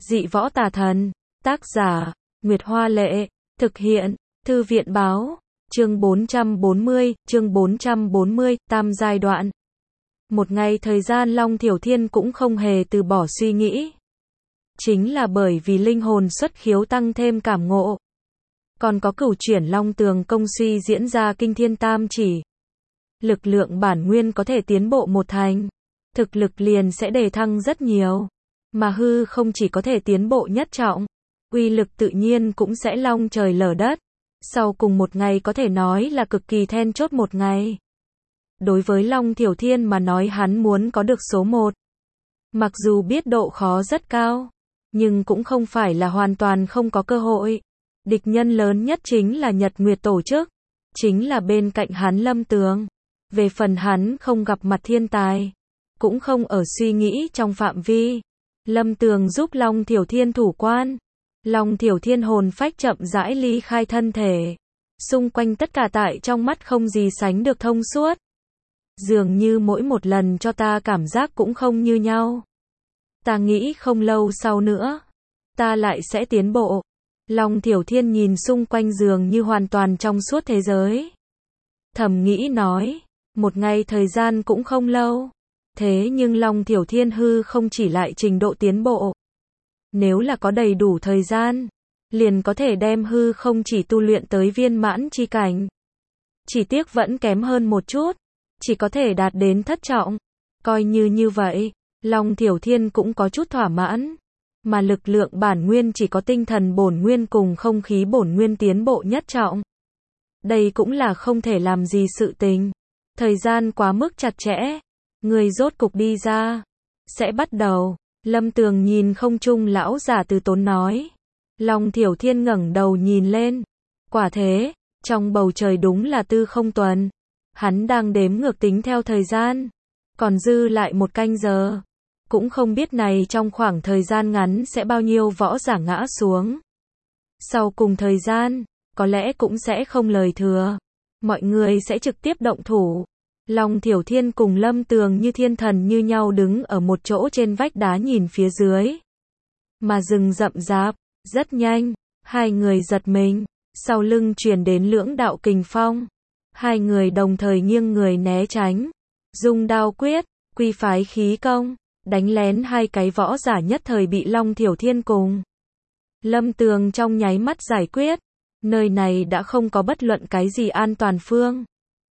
Dị võ tà thần. Tác giả, Nguyệt Hoa Lệ. Thực hiện, Thư viện Báo. Chương 440, tam giai đoạn. Một ngày thời gian Long Thiểu Thiên cũng không hề từ bỏ suy nghĩ. Chính là bởi vì linh hồn xuất khiếu tăng thêm cảm ngộ. Còn có cửu chuyển Long Tường công suy diễn ra kinh thiên tam chỉ. Lực lượng bản nguyên có thể tiến bộ một thành. Thực lực liền sẽ đề thăng rất nhiều. Mà hư không chỉ có thể tiến bộ nhất trọng. Uy lực tự nhiên cũng sẽ long trời lở đất. Sau cùng một ngày có thể nói là cực kỳ then chốt một ngày. Đối với Long Thiểu Thiên mà nói hắn muốn có được số 1. Mặc dù biết độ khó rất cao, nhưng cũng không phải là hoàn toàn không có cơ hội. Địch nhân lớn nhất chính là Nhật Nguyệt tổ chức, chính là bên cạnh hắn Lâm Tường. Về phần hắn không gặp mặt thiên tài, cũng không ở suy nghĩ trong phạm vi. Lâm Tường giúp Long Thiểu Thiên thủ quan. Long Thiểu Thiên hồn phách chậm rãi ly khai thân thể. Xung quanh tất cả tại trong mắt không gì sánh được thông suốt. Dường như mỗi một lần cho ta cảm giác cũng không như nhau. Ta nghĩ không lâu sau nữa, ta lại sẽ tiến bộ. Long Thiểu Thiên nhìn xung quanh dường như hoàn toàn trong suốt thế giới. Thầm nghĩ nói, một ngày thời gian cũng không lâu. Thế nhưng Long Thiểu Thiên hư không chỉ lại trình độ tiến bộ. Nếu là có đầy đủ thời gian, liền có thể đem hư không chỉ tu luyện tới viên mãn chi cảnh. Chỉ tiếc vẫn kém hơn một chút, chỉ có thể đạt đến thất trọng. Coi như vậy, Long Thiểu Thiên cũng có chút thỏa mãn. Mà lực lượng bản nguyên chỉ có tinh thần bổn nguyên cùng không khí bổn nguyên tiến bộ nhất trọng. Đây cũng là không thể làm gì sự tình. Thời gian quá mức chặt chẽ. Người rốt cục đi ra. Sẽ bắt đầu. Lâm Tường nhìn không trung lão giả từ tốn nói. Long Thiểu Thiên ngẩng đầu nhìn lên. Quả thế, trong bầu trời đúng là tư không tuần. Hắn đang đếm ngược tính theo thời gian. Còn dư lại một canh giờ. Cũng không biết này trong khoảng thời gian ngắn sẽ bao nhiêu võ giả ngã xuống. Sau cùng thời gian, có lẽ cũng sẽ không lời thừa. Mọi người sẽ trực tiếp động thủ. Long Thiểu Thiên cùng Lâm Tường như thiên thần như nhau đứng ở một chỗ trên vách đá nhìn phía dưới. Mà rừng rậm rạp, rất nhanh, hai người giật mình, sau lưng truyền đến lưỡng đạo kình phong. Hai người đồng thời nghiêng người né tránh, dùng đao quyết, quy phái khí công, đánh lén hai cái võ giả nhất thời bị Long Thiểu Thiên cùng Lâm Tường trong nháy mắt giải quyết. Nơi này đã không có bất luận cái gì an toàn phương.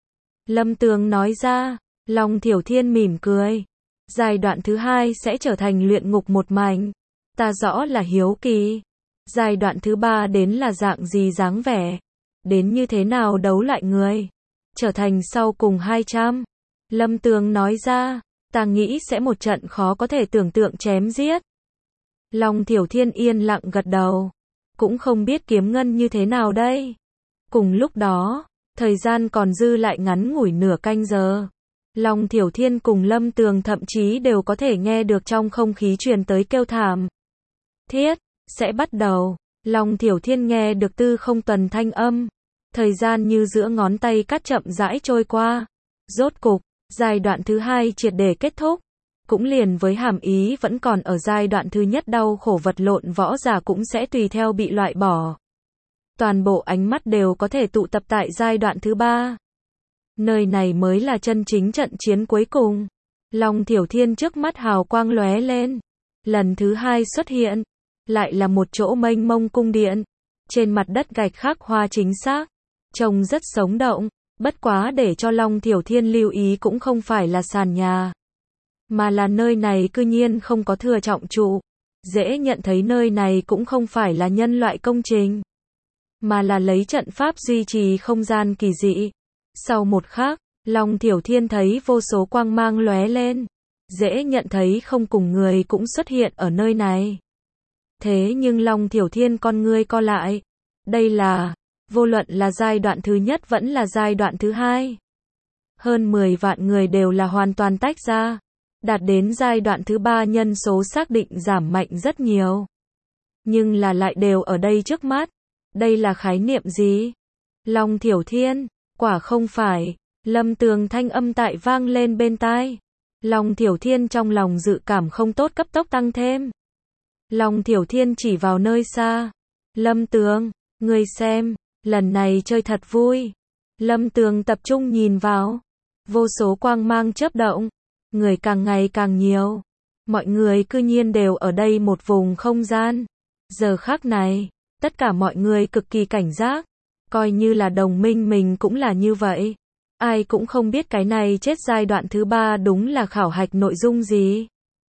Lâm Tường nói ra. Long Thiểu Thiên mỉm cười. Giai đoạn thứ 2 sẽ trở thành luyện ngục một mảnh. Ta rõ là hiếu kỳ. Giai đoạn thứ 3 đến là dạng gì dáng vẻ. Đến như thế nào đấu lại người. Trở thành sau cùng 200. Lâm Tường nói ra. Ta nghĩ sẽ một trận khó có thể tưởng tượng chém giết. Long Thiểu Thiên yên lặng gật đầu. Cũng không biết kiếm ngân như thế nào đây. Cùng lúc đó, thời gian còn dư lại ngắn ngủi nửa canh giờ. Long Thiểu Thiên cùng Lâm Tường thậm chí đều có thể nghe được trong không khí truyền tới kêu thảm thiết. Sẽ bắt đầu. Long Thiểu Thiên nghe được tư không tuần thanh âm. Thời gian như giữa ngón tay cắt chậm rãi trôi qua. Rốt cục, giai đoạn thứ 2 triệt để kết thúc. Cũng liền với hàm ý vẫn còn ở giai đoạn thứ nhất đau khổ vật lộn võ giả cũng sẽ tùy theo bị loại bỏ. Toàn bộ ánh mắt đều có thể tụ tập tại giai đoạn thứ 3. Nơi này mới là chân chính trận chiến cuối cùng. Long Thiểu Thiên trước mắt hào quang lóe lên. Lần thứ 2 xuất hiện. Lại là một chỗ mênh mông cung điện. Trên mặt đất gạch khắc hoa chính xác. Trông rất sống động. Bất quá để cho Long Thiểu Thiên lưu ý cũng không phải là sàn nhà. Mà là nơi này cư nhiên không có thừa trọng trụ. Dễ nhận thấy nơi này cũng không phải là nhân loại công trình. Mà là lấy trận pháp duy trì không gian kỳ dị. Sau một khắc, Long Thiểu Thiên thấy vô số quang mang lóe lên. Dễ nhận thấy không cùng người cũng xuất hiện ở nơi này. Thế nhưng Long Thiểu Thiên con ngươi co lại. Đây là, vô luận là giai đoạn thứ nhất vẫn là giai đoạn thứ 2. Hơn 10 vạn người đều là hoàn toàn tách ra. Đạt đến giai đoạn thứ 3 nhân số xác định giảm mạnh rất nhiều. Nhưng là lại đều ở đây trước mắt. Đây là khái niệm gì? Long Thiểu Thiên, quả không phải. Lâm Tường thanh âm tại vang lên bên tai. Long Thiểu Thiên trong lòng dự cảm không tốt cấp tốc tăng thêm. Long Thiểu Thiên chỉ vào nơi xa. Lâm Tường, ngươi xem, lần này chơi thật vui. Lâm Tường tập trung nhìn vào. Vô số quang mang chớp động. Người càng ngày càng nhiều. Mọi người cư nhiên đều ở đây một vùng không gian. Giờ khắc này, tất cả mọi người cực kỳ cảnh giác. Coi như là đồng minh mình cũng là như vậy. Ai cũng không biết cái này chết giai đoạn thứ 3 đúng là khảo hạch nội dung gì.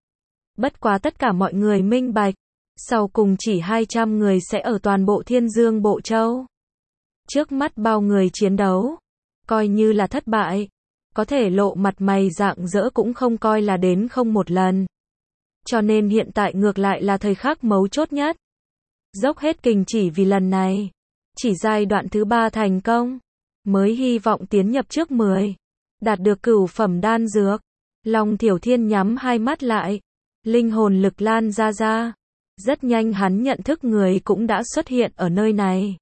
Bất quá tất cả mọi người minh bạch. Sau cùng chỉ 200 người sẽ ở toàn bộ Thiên Dương Bộ Châu. Trước mắt bao người chiến đấu. Coi như là thất bại. Có thể lộ mặt mày rạng rỡ cũng không coi là đến không một lần. Cho nên hiện tại ngược lại là thời khắc mấu chốt nhất. Dốc hết kình chỉ vì lần này. Chỉ giai đoạn thứ 3 thành công. Mới hy vọng tiến nhập trước 10. Đạt được cửu phẩm đan dược. Long Thiểu Thiên nhắm hai mắt lại. Linh hồn lực lan ra. Rất nhanh hắn nhận thức người cũng đã xuất hiện ở nơi này.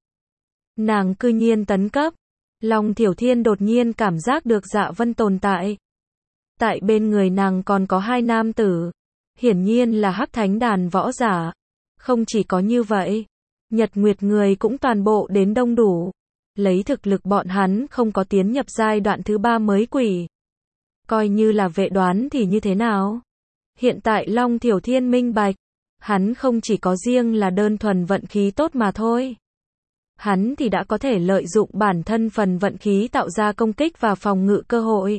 Nàng cư nhiên tấn cấp. Long Thiểu Thiên đột nhiên cảm giác được Dạ Vân tồn tại. Tại bên người nàng còn có 2 nam tử. Hiển nhiên là Hắc Thánh đàn võ giả. Không chỉ có như vậy. Nhật Nguyệt người cũng toàn bộ đến đông đủ. Lấy thực lực bọn hắn không có tiến nhập giai đoạn thứ 3 mới quỷ. Coi như là vệ đoán thì như thế nào? Hiện tại Long Thiểu Thiên minh bạch. Hắn không chỉ có riêng là đơn thuần vận khí tốt mà thôi. Hắn thì đã có thể lợi dụng bản thân phần vận khí tạo ra công kích và phòng ngự cơ hội.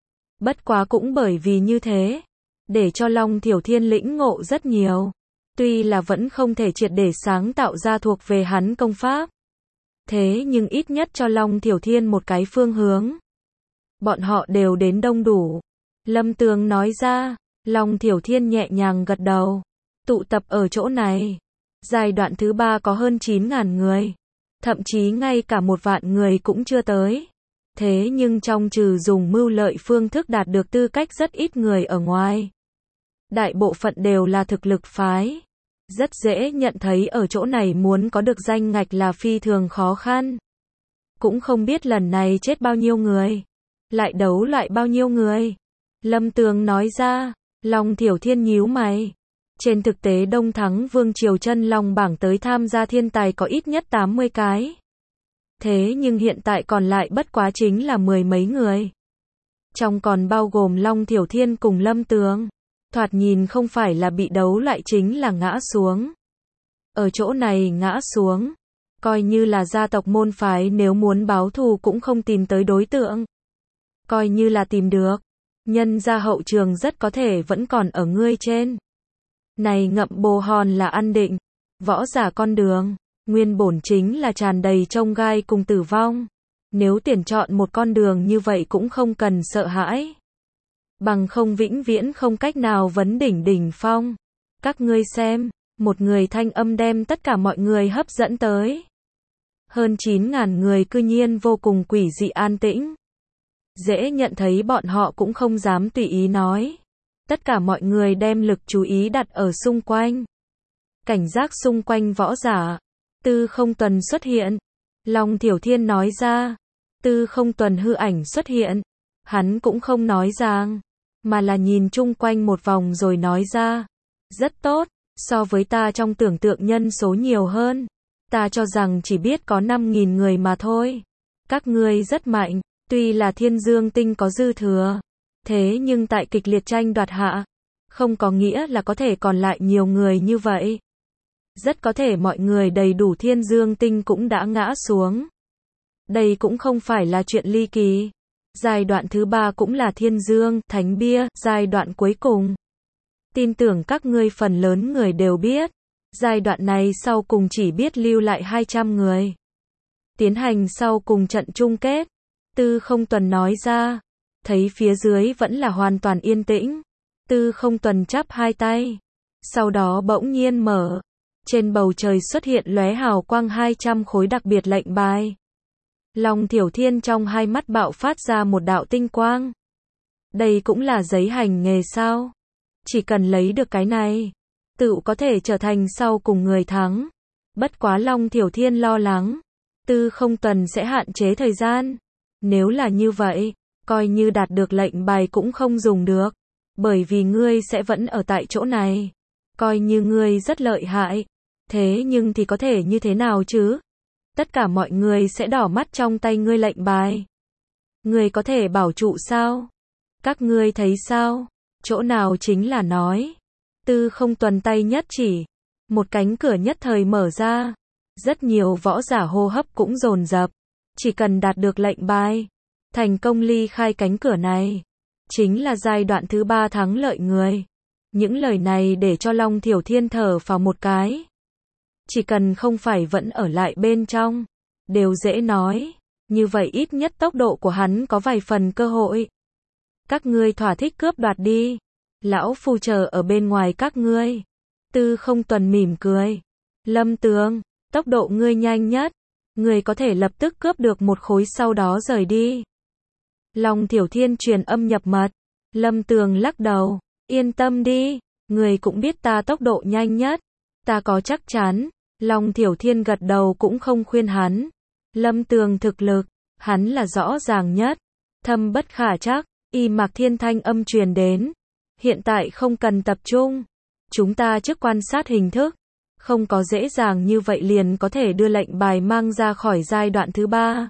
Bất quá cũng bởi vì như thế, để cho Long Thiểu Thiên lĩnh ngộ rất nhiều. Tuy là vẫn không thể triệt để sáng tạo ra thuộc về hắn công pháp. Thế nhưng ít nhất cho Long Thiểu Thiên một cái phương hướng. Bọn họ đều đến đông đủ. Lâm Tường nói ra, Long Thiểu Thiên nhẹ nhàng gật đầu. Tụ tập ở chỗ này. Giai đoạn thứ 3 có hơn 9.000 người. Thậm chí ngay cả 1 vạn người cũng chưa tới. Thế nhưng trong trừ dùng mưu lợi phương thức đạt được tư cách rất ít người ở ngoài. Đại bộ phận đều là thực lực phái. Rất dễ nhận thấy ở chỗ này muốn có được danh ngạch là phi thường khó khăn. Cũng không biết lần này chết bao nhiêu người. Lại đấu lại bao nhiêu người. Lâm Tường nói ra. Long Thiểu Thiên nhíu mày. Trên thực tế Đông Thắng Vương Triều Chân Long bảng tới tham gia thiên tài có ít nhất 80 cái. Thế nhưng hiện tại còn lại bất quá chính là 10 mấy người. Trong còn bao gồm Long Thiểu Thiên cùng Lâm Tường. Thoạt nhìn không phải là bị đấu lại chính là ngã xuống. Ở chỗ này ngã xuống. Coi như là gia tộc môn phái nếu muốn báo thù cũng không tìm tới đối tượng. Coi như là tìm được. Nhân ra hậu trường rất có thể vẫn còn ở ngươi trên. Này ngậm bồ hòn là ăn định. Võ giả con đường. Nguyên bổn chính là tràn đầy chông gai cùng tử vong. Nếu tuyển chọn một con đường như vậy cũng không cần sợ hãi. Bằng không vĩnh viễn không cách nào vấn đỉnh đỉnh phong. Các ngươi xem, một người thanh âm đem tất cả mọi người hấp dẫn tới. Hơn 9.000 người cư nhiên vô cùng quỷ dị an tĩnh. Dễ nhận thấy bọn họ cũng không dám tùy ý nói. Tất cả mọi người đem lực chú ý đặt ở xung quanh. Cảnh giác xung quanh võ giả. Tư Không Tuần xuất hiện. Long Thiểu Thiên nói ra. Tư Không Tuần hư ảnh xuất hiện. Hắn cũng không nói rằng, mà là nhìn chung quanh một vòng rồi nói ra. Rất tốt, so với ta trong tưởng tượng nhân số nhiều hơn. Ta cho rằng chỉ biết có 5.000 người mà thôi. Các ngươi rất mạnh, tuy là Thiên Dương Tinh có dư thừa. Thế nhưng tại kịch liệt tranh đoạt hạ, không có nghĩa là có thể còn lại nhiều người như vậy. Rất có thể mọi người đầy đủ Thiên Dương Tinh cũng đã ngã xuống. Đây cũng không phải là chuyện ly kỳ. Giai đoạn thứ 3 cũng là Thiên Dương, Thánh Bia, giai đoạn cuối cùng. Tin tưởng các ngươi phần lớn người đều biết. Giai đoạn này sau cùng chỉ biết lưu lại 200 người. Tiến hành sau cùng trận chung kết. Tư Không Tuần nói ra. Thấy phía dưới vẫn là hoàn toàn yên tĩnh. Tư Không Tuần chắp hai tay. Sau đó bỗng nhiên mở. Trên bầu trời xuất hiện lóe hào quang 200 khối đặc biệt lệnh bài. Long Thiểu Thiên trong hai mắt bạo phát ra một đạo tinh quang. Đây cũng là giấy hành nghề sao? Chỉ cần lấy được cái này, tự có thể trở thành sau cùng người thắng. Bất quá Long Thiểu Thiên lo lắng. Tư Không Tuần sẽ hạn chế thời gian. Nếu là như vậy, coi như đạt được lệnh bài cũng không dùng được. Bởi vì ngươi sẽ vẫn ở tại chỗ này. coi như ngươi rất lợi hại. Thế nhưng thì có thể như thế nào chứ? Tất cả mọi người sẽ đỏ mắt trong tay ngươi lệnh bài. Ngươi có thể bảo trụ sao? Các ngươi thấy sao? Chỗ nào chính là nói. Tư Không tuần tay nhất chỉ. Một cánh cửa nhất thời mở ra. Rất nhiều võ giả hô hấp cũng dồn dập. Chỉ cần đạt được lệnh bài, thành công ly khai cánh cửa này, chính là giai đoạn thứ 3 thắng lợi người. Những lời này để cho Long Thiểu Thiên thở phào một cái. Chỉ cần không phải vẫn ở lại bên trong, đều dễ nói. Như vậy ít nhất tốc độ của hắn có vài phần cơ hội. Các ngươi thỏa thích cướp đoạt đi. Lão phu chờ ở bên ngoài các ngươi. Tư Không tuần mỉm cười. Lâm Tường, tốc độ ngươi nhanh nhất. Ngươi có thể lập tức cướp được một khối sau đó rời đi. Long Thiểu Thiên truyền âm nhập mật. Lâm Tường lắc đầu. Yên tâm đi. Ngươi cũng biết ta tốc độ nhanh nhất. Ta có chắc chắn. Long Thiểu Thiên gật đầu cũng không khuyên hắn. Lâm Tường thực lực, hắn là rõ ràng nhất. Thâm bất khả trắc. Y Mạc Thiên thanh âm truyền đến. Hiện tại không cần tập trung. Chúng ta trước quan sát hình thức. Không có dễ dàng như vậy liền có thể đưa lệnh bài mang ra khỏi giai đoạn thứ 3.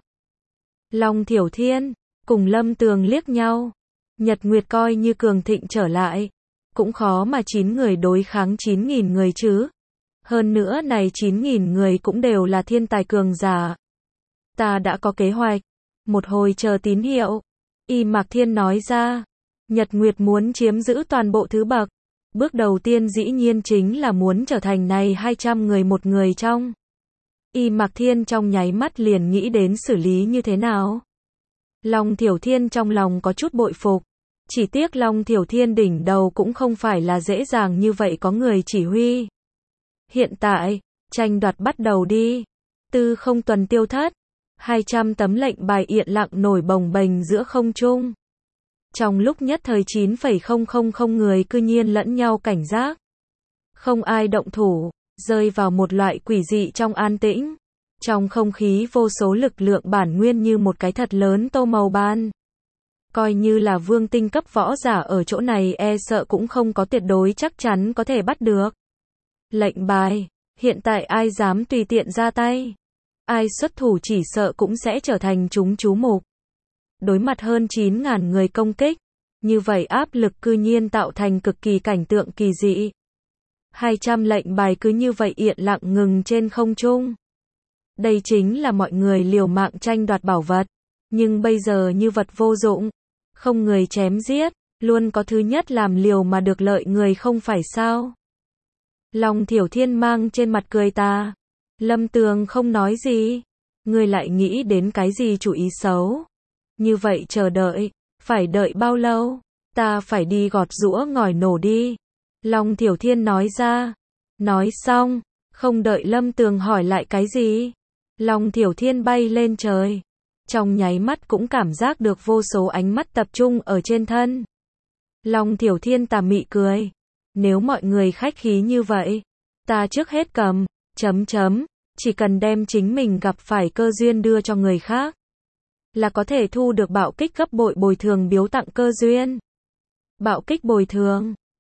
Long Thiểu Thiên cùng Lâm Tường liếc nhau. Nhật Nguyệt coi như cường thịnh trở lại. Cũng khó mà 9 người đối kháng 9.000 người chứ. Hơn nữa này 9.000 người cũng đều là thiên tài cường giả. Ta đã có kế hoạch. Một hồi chờ tín hiệu. Y Mạc Thiên nói ra. Nhật Nguyệt muốn chiếm giữ toàn bộ thứ bậc. Bước đầu tiên dĩ nhiên chính là muốn trở thành này 200 người một người trong. Y Mạc Thiên trong nháy mắt liền nghĩ đến xử lý như thế nào. Long Thiểu Thiên trong lòng có chút bội phục. Chỉ tiếc Long Thiểu Thiên đỉnh đầu cũng không phải là dễ dàng như vậy có người chỉ huy. Hiện tại, tranh đoạt bắt đầu đi. Tư Không tuần tiêu thất. 200 tấm lệnh bài yên lặng nổi bồng bềnh giữa không trung. Trong lúc nhất thời 9,000 người cư nhiên lẫn nhau cảnh giác. Không ai động thủ, rơi vào một loại quỷ dị trong an tĩnh. Trong không khí vô số lực lượng bản nguyên như một cái thật lớn tô màu ban. Coi như là vương tinh cấp võ giả ở chỗ này e sợ cũng không có tuyệt đối chắc chắn có thể bắt được. Lệnh bài, hiện tại ai dám tùy tiện ra tay. Ai xuất thủ chỉ sợ cũng sẽ trở thành chúng chú mục. Đối mặt hơn 9.000 người công kích, như vậy áp lực cư nhiên tạo thành cực kỳ cảnh tượng kỳ dị. 200 lệnh bài cứ như vậy yên lặng ngừng trên không trung. Đây chính là mọi người liều mạng tranh đoạt bảo vật, nhưng bây giờ như vật vô dụng, không người chém giết, luôn có thứ nhất làm liều mà được lợi người không phải sao? Long Thiểu Thiên mang trên mặt cười ta. Lâm Tường không nói gì. Ngươi lại nghĩ đến cái gì chủ ý xấu? Như vậy chờ đợi, phải đợi bao lâu? Ta phải đi gọt giũa ngòi nổ đi. Long Thiểu Thiên nói ra. Nói xong, không đợi Lâm Tường hỏi lại cái gì. Long Thiểu Thiên bay lên trời. Trong nháy mắt cũng cảm giác được vô số ánh mắt tập trung ở trên thân. Long Thiểu Thiên tà mị cười. Nếu mọi người khách khí như vậy, ta trước hết cầm, chỉ cần đem chính mình gặp phải cơ duyên đưa cho người khác, là có thể thu được bạo kích gấp bội bồi thường biếu tặng cơ duyên. Bạo kích bồi thường,